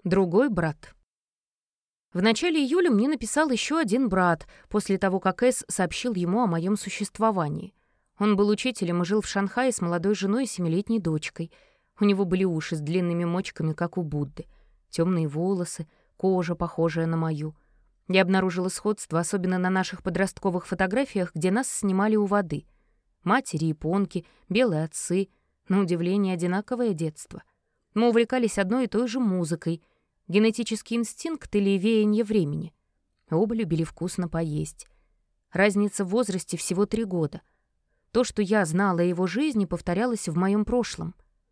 Другой брат. В начале июля мне написал еще один брат, после того, как Эс сообщил ему о моем существовании. Он был учителем и жил в Шанхае с молодой женой и 7-летней дочкой. У него были уши с длинными мочками, как у Будды, темные волосы, кожа, похожая на мою. Я обнаружила сходство, особенно на наших подростковых фотографиях, где нас снимали у воды. Матери японки, белые отцы, на удивление одинаковое детство. Мы увлекались одной и той же музыкой — генетический инстинкт или веяние времени. Оба любили вкусно поесть. Разница в возрасте всего 3 года. То, что я знала о его жизни, повторялось в моем прошлом.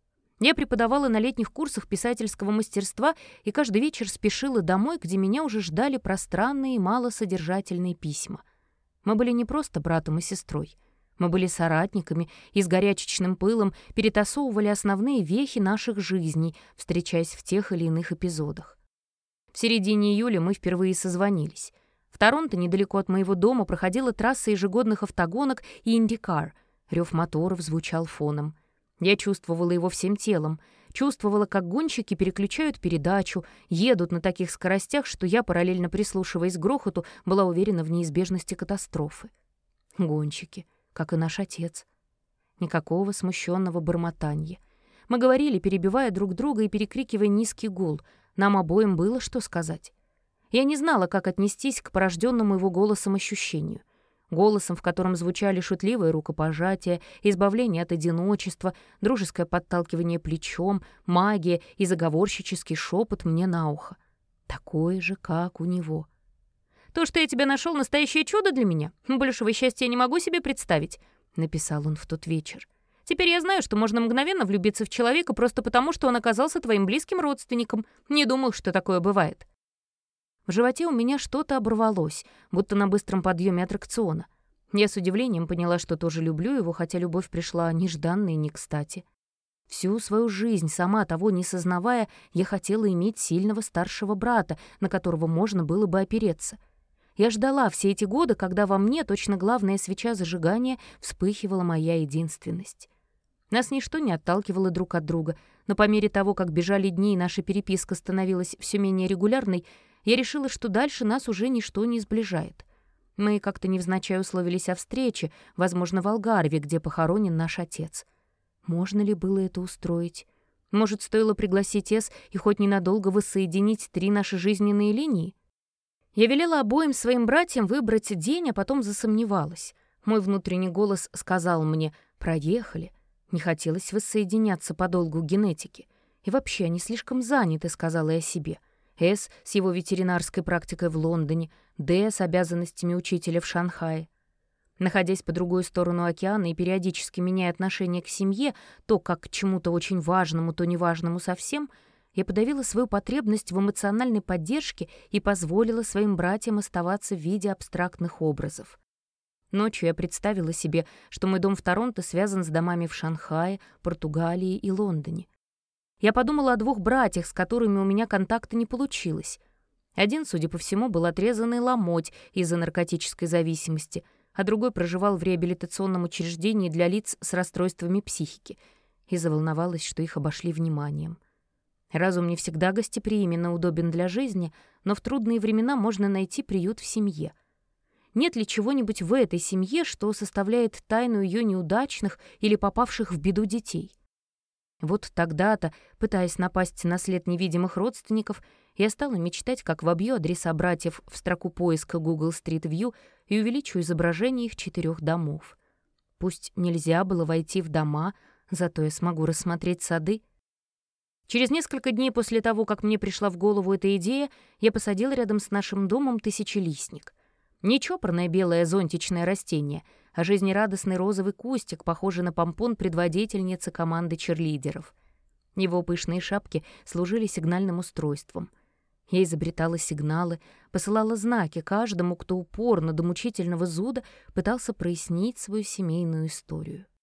Я преподавала на летних курсах писательского мастерства и каждый вечер спешила домой, где меня уже ждали пространные и малосодержательные письма. Мы были не просто братом и сестрой. Мы были соратниками и с горячечным пылом перетасовывали основные вехи наших жизней, встречаясь в тех или иных эпизодах. В середине июля мы впервые созвонились. В Торонто, недалеко от моего дома, проходила трасса ежегодных автогонок и индикар. Рев моторов звучал фоном. Я чувствовала его всем телом. Чувствовала, как гонщики переключают передачу, едут на таких скоростях, что я, параллельно прислушиваясь к грохоту, была уверена в неизбежности катастрофы. Гонщики. Как и наш отец. Никакого смущенного бормотанья. Мы говорили, перебивая друг друга и перекрикивая низкий гул. Нам обоим было что сказать. Я не знала, как отнестись к порожденному его голосом ощущению. Голосом, в котором звучали шутливое рукопожатие, избавление от одиночества, дружеское подталкивание плечом, магия и заговорщический шепот мне на ухо. Такое же, как у него. «То, что я тебя нашел, настоящее чудо для меня. Большего счастья я не могу себе представить», — написал он в тот вечер. «Теперь я знаю, что можно мгновенно влюбиться в человека просто потому, что он оказался твоим близким родственником. Не думал, что такое бывает». В животе у меня что-то оборвалось, будто на быстром подъеме аттракциона. Я с удивлением поняла, что тоже люблю его, хотя любовь пришла нежданно и не кстати. Всю свою жизнь, сама того не сознавая, я хотела иметь сильного старшего брата, на которого можно было бы опереться. Я ждала все эти годы, когда во мне, точно главная свеча зажигания, вспыхивала моя единственность. Нас ничто не отталкивало друг от друга, но по мере того, как бежали дни и наша переписка становилась все менее регулярной, я решила, что дальше нас уже ничто не сближает. Мы как-то невзначай условились о встрече, возможно, в Алгарве, где похоронен наш отец. Можно ли было это устроить? Может, стоило пригласить Эс и хоть ненадолго воссоединить 3 наши жизненные линии? Я велела обоим своим братьям выбрать день, а потом засомневалась. Мой внутренний голос сказал мне «проехали». Не хотелось воссоединяться по долгу генетики. И вообще они слишком заняты, сказала я себе. С с его ветеринарской практикой в Лондоне, Д с обязанностями учителя в Шанхае. Находясь по другую сторону океана и периодически меняя отношение к семье, то как к чему-то очень важному, то неважному совсем, я подавила свою потребность в эмоциональной поддержке и позволила своим братьям оставаться в виде абстрактных образов. Ночью я представила себе, что мой дом в Торонто связан с домами в Шанхае, Португалии и Лондоне. Я подумала о 2 братьях, с которыми у меня контакта не получилось. Один, судя по всему, был отрезанный ломоть из-за наркотической зависимости, а другой проживал в реабилитационном учреждении для лиц с расстройствами психики, и заволновалась, что их обошли вниманием. Разум не всегда гостеприимен и удобен для жизни, но в трудные времена можно найти приют в семье. Нет ли чего-нибудь в этой семье, что составляет тайну ее неудачных или попавших в беду детей? Вот тогда-то, пытаясь напасть на след невидимых родственников, я стала мечтать, как вобью адреса братьев в строку поиска Google Street View и увеличу изображение их 4 домов. Пусть нельзя было войти в дома, зато я смогу рассмотреть сады. Через несколько дней после того, как мне пришла в голову эта идея, я посадила рядом с нашим домом тысячелистник. Не чопорное белое зонтичное растение, а жизнерадостный розовый кустик, похожий на помпон предводительницы команды черлидеров. Его пышные шапки служили сигнальным устройством. Я изобретала сигналы, посылала знаки каждому, кто упорно до мучительного зуда пытался прояснить свою семейную историю.